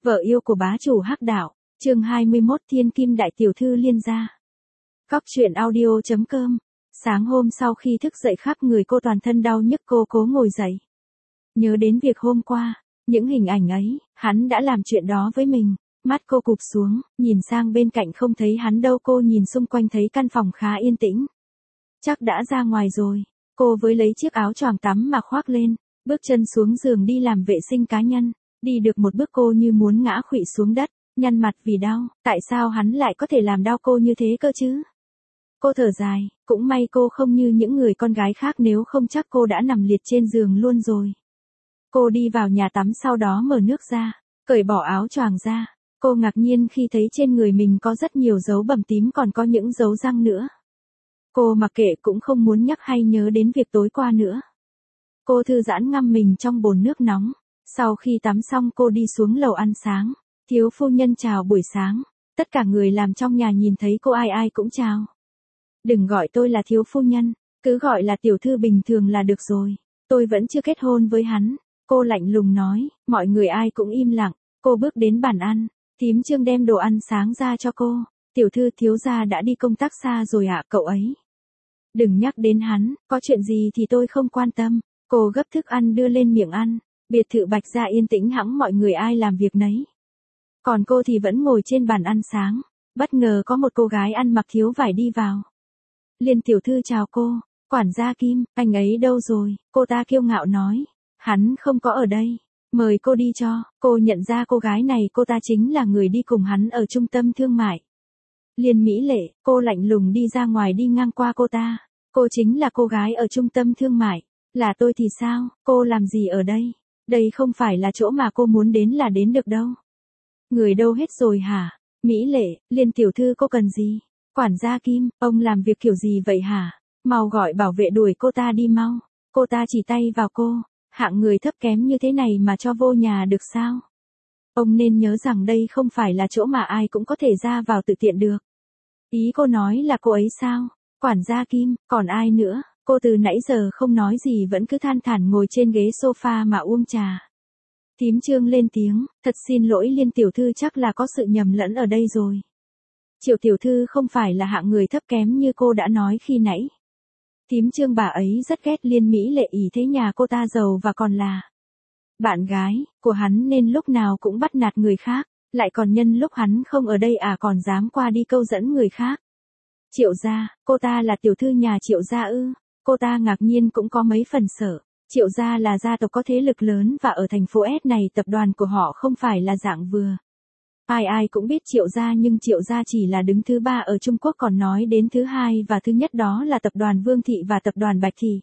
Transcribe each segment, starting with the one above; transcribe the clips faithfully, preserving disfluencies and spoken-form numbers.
Vợ yêu của bá chủ hắc đạo, chương hai mươi mốt Thiên Kim đại tiểu thư Liên gia. Cóc truyện audio chấm com. Sáng hôm sau khi thức dậy khắp người cô toàn thân đau nhức, cô cố ngồi dậy. Nhớ đến việc hôm qua, những hình ảnh ấy, hắn đã làm chuyện đó với mình. Mắt cô cụp xuống, nhìn sang bên cạnh không thấy hắn đâu, cô nhìn xung quanh thấy căn phòng khá yên tĩnh. Chắc đã ra ngoài rồi. Cô với lấy chiếc áo choàng tắm mà khoác lên, bước chân xuống giường đi làm vệ sinh cá nhân. Đi được một bước cô như muốn ngã khuỵu xuống đất, nhăn mặt vì đau. Tại sao hắn lại có thể làm đau cô như thế cơ chứ? Cô thở dài, cũng may cô không như những người con gái khác, nếu không chắc cô đã nằm liệt trên giường luôn rồi. Cô đi vào nhà tắm, sau đó mở nước ra, cởi bỏ áo choàng ra. Cô ngạc nhiên khi thấy trên người mình có rất nhiều dấu bầm tím, còn có những dấu răng nữa. Cô mặc kệ, cũng không muốn nhắc hay nhớ đến việc tối qua nữa. Cô thư giãn ngâm mình trong bồn nước nóng. Sau khi tắm xong cô đi xuống lầu ăn sáng. Thiếu phu nhân chào buổi sáng. Tất cả người làm trong nhà nhìn thấy cô ai ai cũng chào. Đừng gọi tôi là thiếu phu nhân, cứ gọi là tiểu thư bình thường là được rồi. Tôi vẫn chưa kết hôn với hắn. Cô lạnh lùng nói, mọi người ai cũng im lặng. Cô bước đến bàn ăn, thím Trương đem đồ ăn sáng ra cho cô. Tiểu thư, thiếu gia đã đi công tác xa rồi ạ, cậu ấy. Đừng nhắc đến hắn, có chuyện gì thì tôi không quan tâm. Cô gấp thức ăn đưa lên miệng ăn. Biệt thự Bạch Gia yên tĩnh hẳn, mọi người ai làm việc nấy. Còn cô thì vẫn ngồi trên bàn ăn sáng. Bất ngờ có một cô gái ăn mặc thiếu vải đi vào. Liên tiểu thư chào cô. Quản gia Kim, anh ấy đâu rồi? Cô ta kiêu ngạo nói. Hắn không có ở đây. Mời cô đi cho. Cô nhận ra cô gái này, cô ta chính là người đi cùng hắn ở trung tâm thương mại. Liên Mỹ Lệ, cô lạnh lùng đi ra ngoài, đi ngang qua cô ta. Cô chính là cô gái ở trung tâm thương mại. Là tôi thì sao? Cô làm gì ở đây? Đây không phải là chỗ mà cô muốn đến là đến được đâu. Người đâu hết rồi hả? Mỹ Lệ, Liên tiểu thư cô cần gì? Quản gia Kim, ông làm việc kiểu gì vậy hả? Mau gọi bảo vệ đuổi cô ta đi mau. Cô ta chỉ tay vào cô. Hạng người thấp kém như thế này mà cho vô nhà được sao? Ông nên nhớ rằng đây không phải là chỗ mà ai cũng có thể ra vào tự tiện được. Ý cô nói là cô ấy sao? Quản gia Kim, còn ai nữa? Cô từ nãy giờ không nói gì, vẫn cứ than thản ngồi trên ghế sofa mà uống trà. Thím Trương lên tiếng, thật xin lỗi Liên tiểu thư, chắc là có sự nhầm lẫn ở đây rồi. Triệu tiểu thư không phải là hạng người thấp kém như cô đã nói khi nãy. Thím Trương bà ấy rất ghét Liên Mỹ Lệ, ý thế nhà cô ta giàu và còn là bạn gái của hắn nên lúc nào cũng bắt nạt người khác, lại còn nhân lúc hắn không ở đây à còn dám qua đi câu dẫn người khác. Triệu gia, cô ta là tiểu thư nhà Triệu gia ư? Cô ta ngạc nhiên cũng có mấy phần sợ. Triệu gia là gia tộc có thế lực lớn, và ở thành phố S này tập đoàn của họ không phải là dạng vừa. Ai ai cũng biết Triệu gia, nhưng Triệu gia chỉ là đứng thứ ba ở Trung Quốc, còn nói đến thứ hai và thứ nhất đó là tập đoàn Vương Thị và tập đoàn Bạch Thị.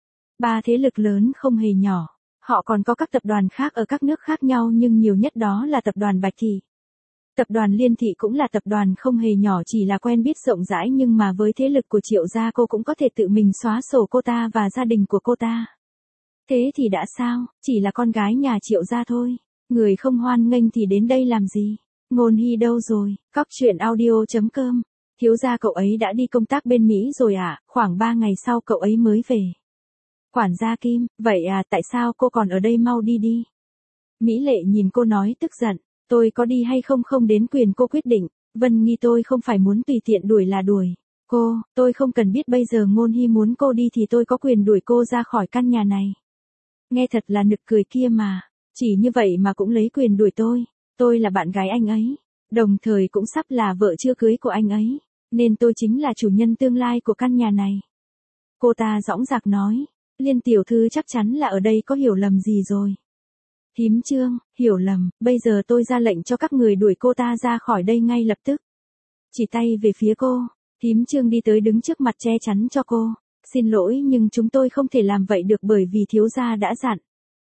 Ba thế lực lớn không hề nhỏ. Họ còn có các tập đoàn khác ở các nước khác nhau, nhưng nhiều nhất đó là tập đoàn Bạch Thị. Tập đoàn Liên Thị cũng là tập đoàn không hề nhỏ, chỉ là quen biết rộng rãi, nhưng mà với thế lực của Triệu gia cô cũng có thể tự mình xóa sổ cô ta và gia đình của cô ta. Thế thì đã sao, chỉ là con gái nhà Triệu gia thôi. Người không hoan nghênh thì đến đây làm gì? Ngôn Hy đâu rồi? Cóc truyện audio chấm com. Thiếu gia cậu ấy đã đi công tác bên Mỹ rồi à, khoảng ba ngày sau cậu ấy mới về. Quản gia Kim, vậy à, tại sao cô còn ở đây, mau đi đi. Mỹ Lệ nhìn cô nói tức giận, tôi có đi hay không không đến quyền cô quyết định. Vân Nghi, tôi không phải muốn tùy tiện đuổi là đuổi cô, tôi không cần biết bây giờ Ngôn Hy muốn cô đi thì tôi có quyền đuổi cô ra khỏi căn nhà này. Nghe thật là nực cười kia mà, chỉ như vậy mà cũng lấy quyền đuổi tôi. Tôi là bạn gái anh ấy, đồng thời cũng sắp là vợ chưa cưới của anh ấy, nên tôi chính là chủ nhân tương lai của căn nhà này. Cô ta dõng dạc nói, Liên tiểu thư chắc chắn là ở đây có hiểu lầm gì rồi. Thím Trương, hiểu lầm, bây giờ tôi ra lệnh cho các người đuổi cô ta ra khỏi đây ngay lập tức. Chỉ tay về phía cô, thím Trương đi tới đứng trước mặt che chắn cho cô. Xin lỗi nhưng chúng tôi không thể làm vậy được, bởi vì thiếu gia đã dặn.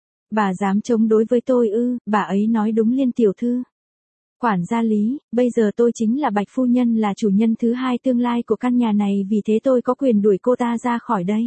Bà dám chống đối với tôi ư? Bà ấy nói đúng Liên tiểu thư. Quản gia Lý, bây giờ tôi chính là Bạch phu nhân, là chủ nhân thứ hai tương lai của căn nhà này, vì thế tôi có quyền đuổi cô ta ra khỏi đây.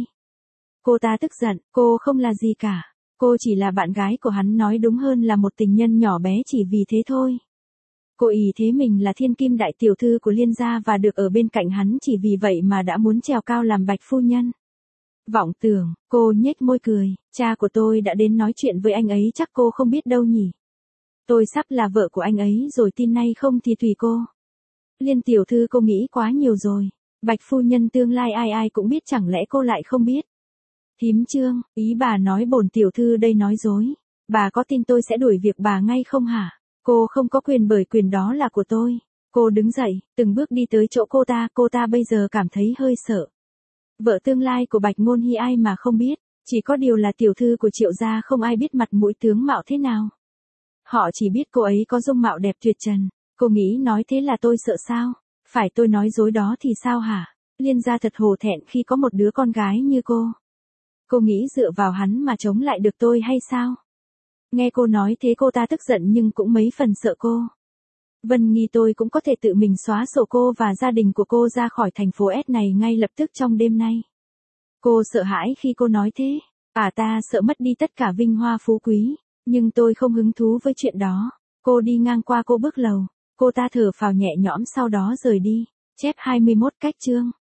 Cô ta tức giận, cô không là gì cả. Cô chỉ là bạn gái của hắn, nói đúng hơn là một tình nhân nhỏ bé, chỉ vì thế thôi. Cô ý thế mình là thiên kim đại tiểu thư của Liên gia và được ở bên cạnh hắn, chỉ vì vậy mà đã muốn trèo cao làm Bạch phu nhân. Vọng tưởng, cô nhếch môi cười, cha của tôi đã đến nói chuyện với anh ấy, chắc cô không biết đâu nhỉ. Tôi sắp là vợ của anh ấy rồi, tin nay không thì tùy cô. Liên tiểu thư, cô nghĩ quá nhiều rồi. Bạch phu nhân tương lai ai ai cũng biết, chẳng lẽ cô lại không biết? Thím Trương, ý bà nói bổn tiểu thư đây nói dối. Bà có tin tôi sẽ đuổi việc bà ngay không hả? Cô không có quyền, bởi quyền đó là của tôi. Cô đứng dậy, từng bước đi tới chỗ cô ta, cô ta bây giờ cảm thấy hơi sợ. Vợ tương lai của Bạch Ngôn Hy ai mà không biết, chỉ có điều là tiểu thư của Triệu gia, không ai biết mặt mũi tướng mạo thế nào. Họ chỉ biết cô ấy có dung mạo đẹp tuyệt trần. Cô nghĩ nói thế là tôi sợ sao? Phải tôi nói dối đó thì sao hả? Liên gia thật hổ thẹn khi có một đứa con gái như cô. Cô nghĩ dựa vào hắn mà chống lại được tôi hay sao? Nghe cô nói thế cô ta tức giận nhưng cũng mấy phần sợ cô. Vân Nghi, tôi cũng có thể tự mình xóa sổ cô và gia đình của cô ra khỏi thành phố S này ngay lập tức trong đêm nay. Cô sợ hãi khi cô nói thế. À, ta sợ mất đi tất cả vinh hoa phú quý. Nhưng tôi không hứng thú với chuyện đó. Cô đi ngang qua, cô bước lầu. Cô ta thở phào nhẹ nhõm sau đó rời đi. Chép hai mươi mốt cách chương.